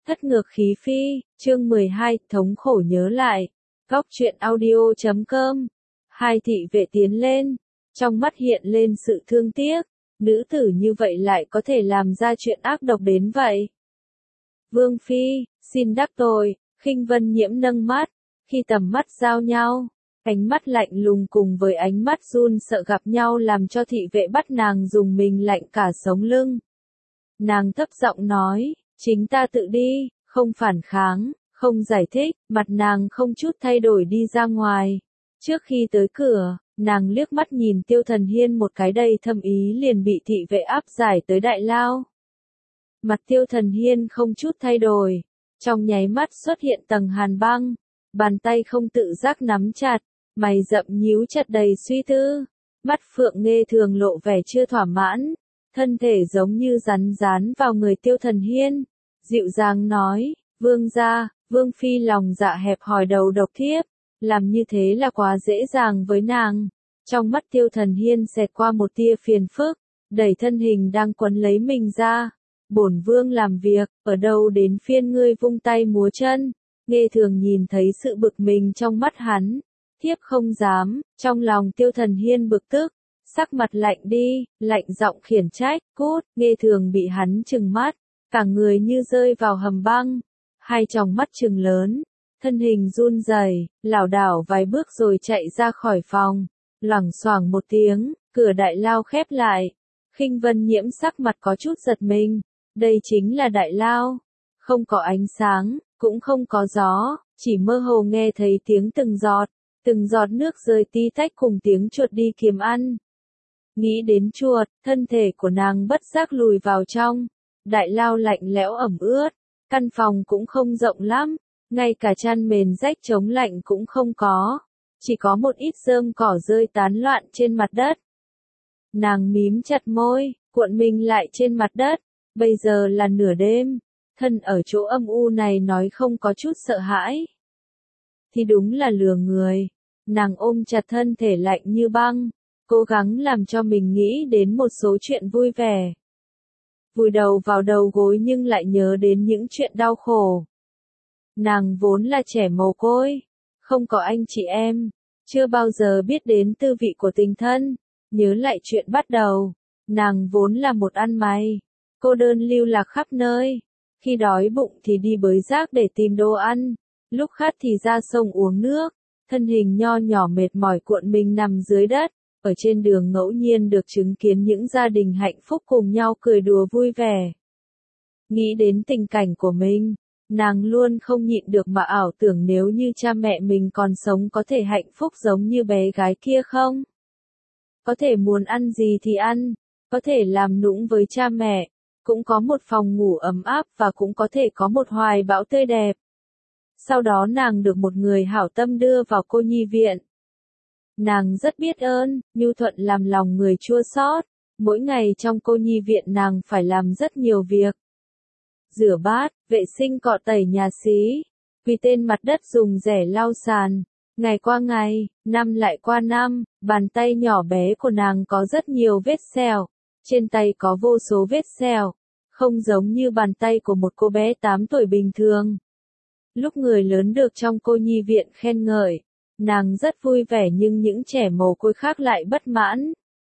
Thất ngược khí phi, chương 12, thống khổ nhớ lại. Góc truyện audio.com. Hai thị vệ tiến lên, trong mắt hiện lên sự thương tiếc, nữ tử như vậy lại có thể làm ra chuyện ác độc đến vậy. Vương phi, xin đắc tội, Khinh Vân Nhiễm nâng mắt, khi tầm mắt giao nhau, ánh mắt lạnh lùng cùng với ánh mắt run sợ gặp nhau làm cho thị vệ bắt nàng dùng mình lạnh cả sống lưng. Nàng thấp giọng nói, chính ta tự đi, không phản kháng, không giải thích, mặt nàng không chút thay đổi đi ra ngoài. Trước khi tới cửa, nàng liếc mắt nhìn Tiêu Thần Hiên một cái đầy thâm ý liền bị thị vệ áp giải tới đại lao. Mặt Tiêu Thần Hiên không chút thay đổi, trong nháy mắt xuất hiện tầng hàn băng, bàn tay không tự giác nắm chặt, mày rậm nhíu chặt đầy suy tư, mắt Phượng Nghê thường lộ vẻ chưa thỏa mãn, thân thể giống như rắn rán vào người Tiêu Thần Hiên, dịu dàng nói, vương gia, vương phi lòng dạ hẹp hòi đầu độc thiếp, làm như thế là quá dễ dàng với nàng. Trong mắt Tiêu Thần Hiên xẹt qua một tia phiền phức, đẩy thân hình đang quấn lấy mình ra. Bổn vương làm việc, ở đâu đến phiên ngươi vung tay múa chân. Nghe thường nhìn thấy sự bực mình trong mắt hắn, thiếp không dám, trong lòng Tiêu Thần Hiên bực tức, sắc mặt lạnh đi, lạnh giọng khiển trách, cút, nghe thường bị hắn trừng mắt, cả người như rơi vào hầm băng, hai tròng mắt trừng lớn, thân hình run rẩy, lảo đảo vài bước rồi chạy ra khỏi phòng, loảng xoảng một tiếng, cửa đại lao khép lại. Khinh Vân Nhiễm sắc mặt có chút giật mình, đây chính là đại lao, không có ánh sáng, cũng không có gió, chỉ mơ hồ nghe thấy tiếng từng giọt nước rơi tí tách cùng tiếng chuột đi kiếm ăn. Nghĩ đến chuột, thân thể của nàng bất giác lùi vào trong, đại lao lạnh lẽo ẩm ướt, căn phòng cũng không rộng lắm, ngay cả chăn mền rách chống lạnh cũng không có, chỉ có một ít rơm cỏ rơi tán loạn trên mặt đất. Nàng mím chặt môi, cuộn mình lại trên mặt đất, bây giờ là nửa đêm, thân ở chỗ âm u này nói không có chút sợ hãi. Thì đúng là lừa người, nàng ôm chặt thân thể lạnh như băng, cố gắng làm cho mình nghĩ đến một số chuyện vui vẻ. Vùi đầu vào đầu gối nhưng lại nhớ đến những chuyện đau khổ. Nàng vốn là trẻ mồ côi, không có anh chị em, chưa bao giờ biết đến tư vị của tình thân, nhớ lại chuyện bắt đầu, nàng vốn là một ăn mày, cô đơn lưu lạc khắp nơi, khi đói bụng thì đi bới rác để tìm đồ ăn, lúc khát thì ra sông uống nước, thân hình nho nhỏ mệt mỏi cuộn mình nằm dưới đất, ở trên đường ngẫu nhiên được chứng kiến những gia đình hạnh phúc cùng nhau cười đùa vui vẻ. Nghĩ đến tình cảnh của mình, nàng luôn không nhịn được mà ảo tưởng nếu như cha mẹ mình còn sống có thể hạnh phúc giống như bé gái kia không? Có thể muốn ăn gì thì ăn, có thể làm nũng với cha mẹ, cũng có một phòng ngủ ấm áp và cũng có thể có một hoài bão tươi đẹp. Sau đó nàng được một người hảo tâm đưa vào cô nhi viện. Nàng rất biết ơn, nhu thuận làm lòng người chua xót. Mỗi ngày trong cô nhi viện nàng phải làm rất nhiều việc. Rửa bát, vệ sinh cọ tẩy nhà xí, vì tên mặt đất dùng rẻ lau sàn. Ngày qua ngày, năm lại qua năm, bàn tay nhỏ bé của nàng có rất nhiều vết sẹo. Trên tay có vô số vết sẹo, không giống như bàn tay của một cô bé 8 tuổi bình thường. Lúc người lớn được trong cô nhi viện khen ngợi, nàng rất vui vẻ nhưng những trẻ mồ côi khác lại bất mãn.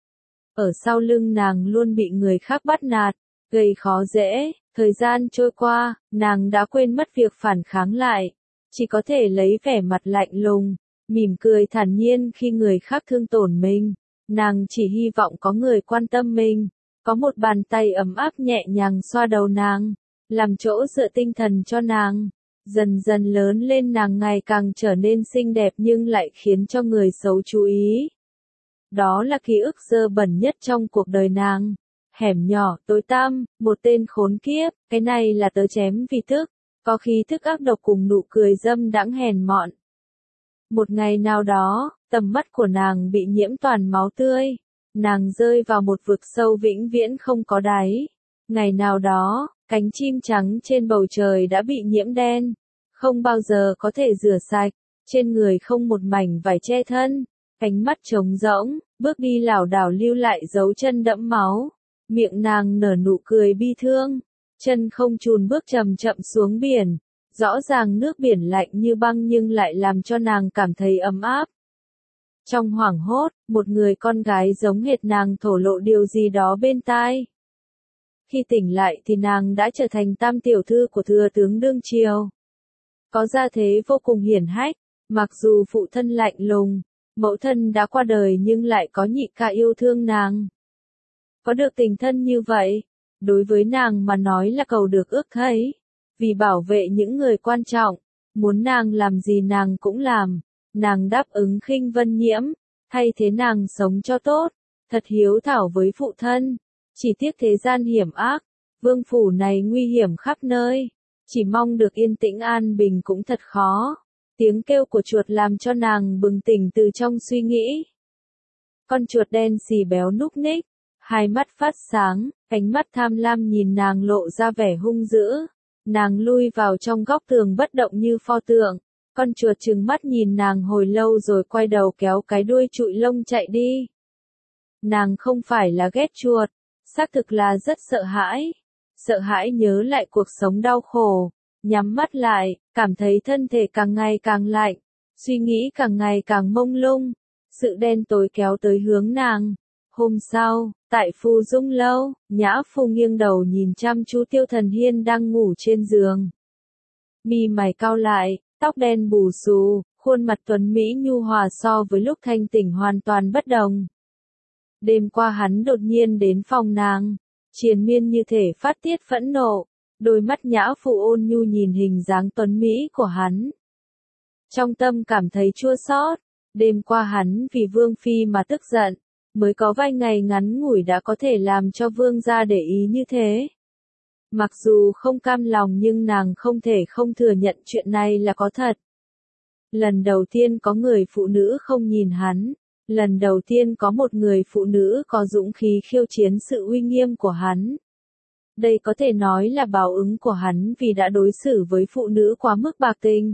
Ở sau lưng nàng luôn bị người khác bắt nạt, gây khó dễ, thời gian trôi qua, nàng đã quên mất việc phản kháng lại, chỉ có thể lấy vẻ mặt lạnh lùng, mỉm cười thản nhiên khi người khác thương tổn mình. Nàng chỉ hy vọng có người quan tâm mình, có một bàn tay ấm áp nhẹ nhàng xoa đầu nàng, làm chỗ dựa tinh thần cho nàng. Dần dần lớn lên nàng ngày càng trở nên xinh đẹp nhưng lại khiến cho người xấu chú ý. Đó là ký ức dơ bẩn nhất trong cuộc đời nàng. Hẻm nhỏ, tối tăm, một tên khốn kiếp, cái này là tớ chém vì thức, có khí thức ác độc cùng nụ cười dâm đãng hèn mọn. Một ngày nào đó, tầm mắt của nàng bị nhiễm toàn máu tươi, nàng rơi vào một vực sâu vĩnh viễn không có đáy. Ngày nào đó, cánh chim trắng trên bầu trời đã bị nhiễm đen, không bao giờ có thể rửa sạch, trên người không một mảnh vải che thân, cánh mắt trống rỗng, bước đi lảo đảo lưu lại dấu chân đẫm máu, miệng nàng nở nụ cười bi thương, Chân không chùn bước chậm chậm xuống biển, rõ ràng nước biển lạnh như băng nhưng lại làm cho nàng cảm thấy ấm áp. Trong hoảng hốt, một người con gái giống hệt nàng thổ lộ điều gì đó bên tai. Khi tỉnh lại thì nàng đã trở thành tam tiểu thư của thừa tướng đương triều. Có gia thế vô cùng hiển hách, mặc dù phụ thân lạnh lùng, mẫu thân đã qua đời nhưng lại có nhị ca yêu thương nàng. Có được tình thân như vậy, đối với nàng mà nói là cầu được ước thấy. Vì bảo vệ những người quan trọng, muốn nàng làm gì nàng cũng làm. Nàng đáp ứng Khinh Vân Nhiễm, thay thế nàng sống cho tốt, thật hiếu thảo với phụ thân. Chỉ tiếc thế gian hiểm ác, vương phủ này nguy hiểm khắp nơi, chỉ mong được yên tĩnh an bình cũng thật khó. Tiếng kêu của chuột làm cho nàng bừng tỉnh từ trong suy nghĩ. Con chuột đen xì béo núc ních, hai mắt phát sáng, ánh mắt tham lam nhìn nàng lộ ra vẻ hung dữ. Nàng lui vào trong góc tường bất động như pho tượng. Con chuột trừng mắt nhìn nàng hồi lâu rồi quay đầu kéo cái đuôi trụi lông chạy đi. Nàng không phải là ghét chuột, xác thực là rất sợ hãi. Sợ hãi nhớ lại cuộc sống đau khổ, nhắm mắt lại, cảm thấy thân thể càng ngày càng lạnh, suy nghĩ càng ngày càng mông lung. Sự đen tối kéo tới hướng nàng. Hôm sau, tại Phù Dung lâu, Nhã Phu nghiêng đầu nhìn chăm chú Tiêu Thần Hiên đang ngủ trên giường. Mi mày cau lại, tóc đen bù xù, khuôn mặt tuấn mỹ nhu hòa so với lúc thanh tỉnh hoàn toàn bất đồng. Đêm qua hắn đột nhiên đến phòng nàng, triền miên như thể phát tiết phẫn nộ, đôi mắt Nhã Phu ôn nhu nhìn hình dáng tuấn mỹ của hắn. Trong tâm cảm thấy chua xót, đêm qua hắn vì Vương Phi mà tức giận, mới có vài ngày ngắn ngủi đã có thể làm cho Vương gia để ý như thế. Mặc dù không cam lòng nhưng nàng không thể không thừa nhận chuyện này là có thật. Lần đầu tiên có người phụ nữ không nhìn hắn, lần đầu tiên có một người phụ nữ có dũng khí khiêu chiến sự uy nghiêm của hắn. Đây có thể nói là báo ứng của hắn vì đã đối xử với phụ nữ quá mức bạc tình.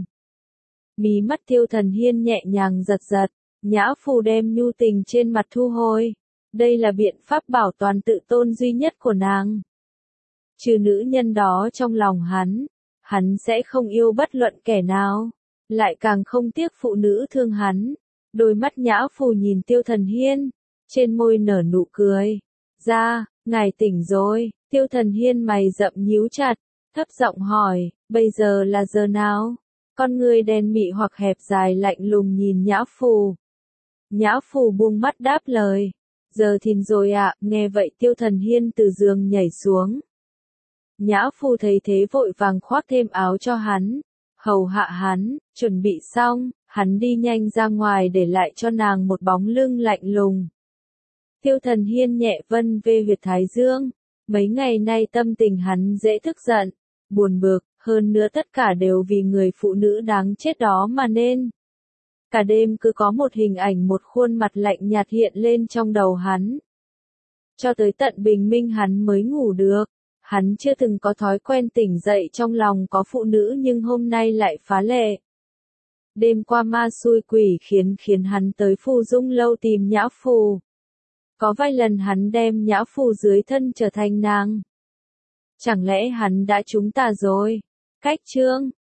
Mí mắt Tiêu Thần Hiên nhẹ nhàng giật giật, Nhã Phu đem nhu tình trên mặt thu hồi. Đây là biện pháp bảo toàn tự tôn duy nhất của nàng. Trừ nữ nhân đó trong lòng hắn sẽ không yêu bất luận kẻ nào, lại càng không tiếc phụ nữ thương hắn. Đôi mắt Nhã Phu nhìn Tiêu Thần Hiên, trên môi nở nụ cười. Ra, ngài tỉnh rồi. Tiêu Thần Hiên mày rậm nhíu chặt, thấp giọng hỏi, bây giờ là giờ nào? Con người đen mị hoặc hẹp dài lạnh lùng nhìn Nhã Phu. Nhã Phu buông mắt đáp lời, giờ thìn rồi ạ. Nghe vậy Tiêu Thần Hiên từ giường nhảy xuống. Nhã Phu thấy thế vội vàng khoác thêm áo cho hắn, hầu hạ hắn, chuẩn bị xong, hắn đi nhanh ra ngoài để lại cho nàng một bóng lưng lạnh lùng. Tiêu Thần Hiên nhẹ vân về huyệt thái dương, mấy ngày nay tâm tình hắn dễ tức giận, buồn bực, hơn nữa tất cả đều vì người phụ nữ đáng chết đó mà nên. Cả đêm cứ có một hình ảnh một khuôn mặt lạnh nhạt hiện lên trong đầu hắn. Cho tới tận bình minh hắn mới ngủ được. Hắn chưa từng có thói quen tỉnh dậy trong lòng có phụ nữ nhưng hôm nay lại phá lệ. Đêm qua ma xui quỷ khiến hắn tới Phù Dung lâu tìm Nhã Phu. Có vài lần hắn đem Nhã Phu dưới thân trở thành nàng. Chẳng lẽ hắn đã trúng tà rồi? Cách chương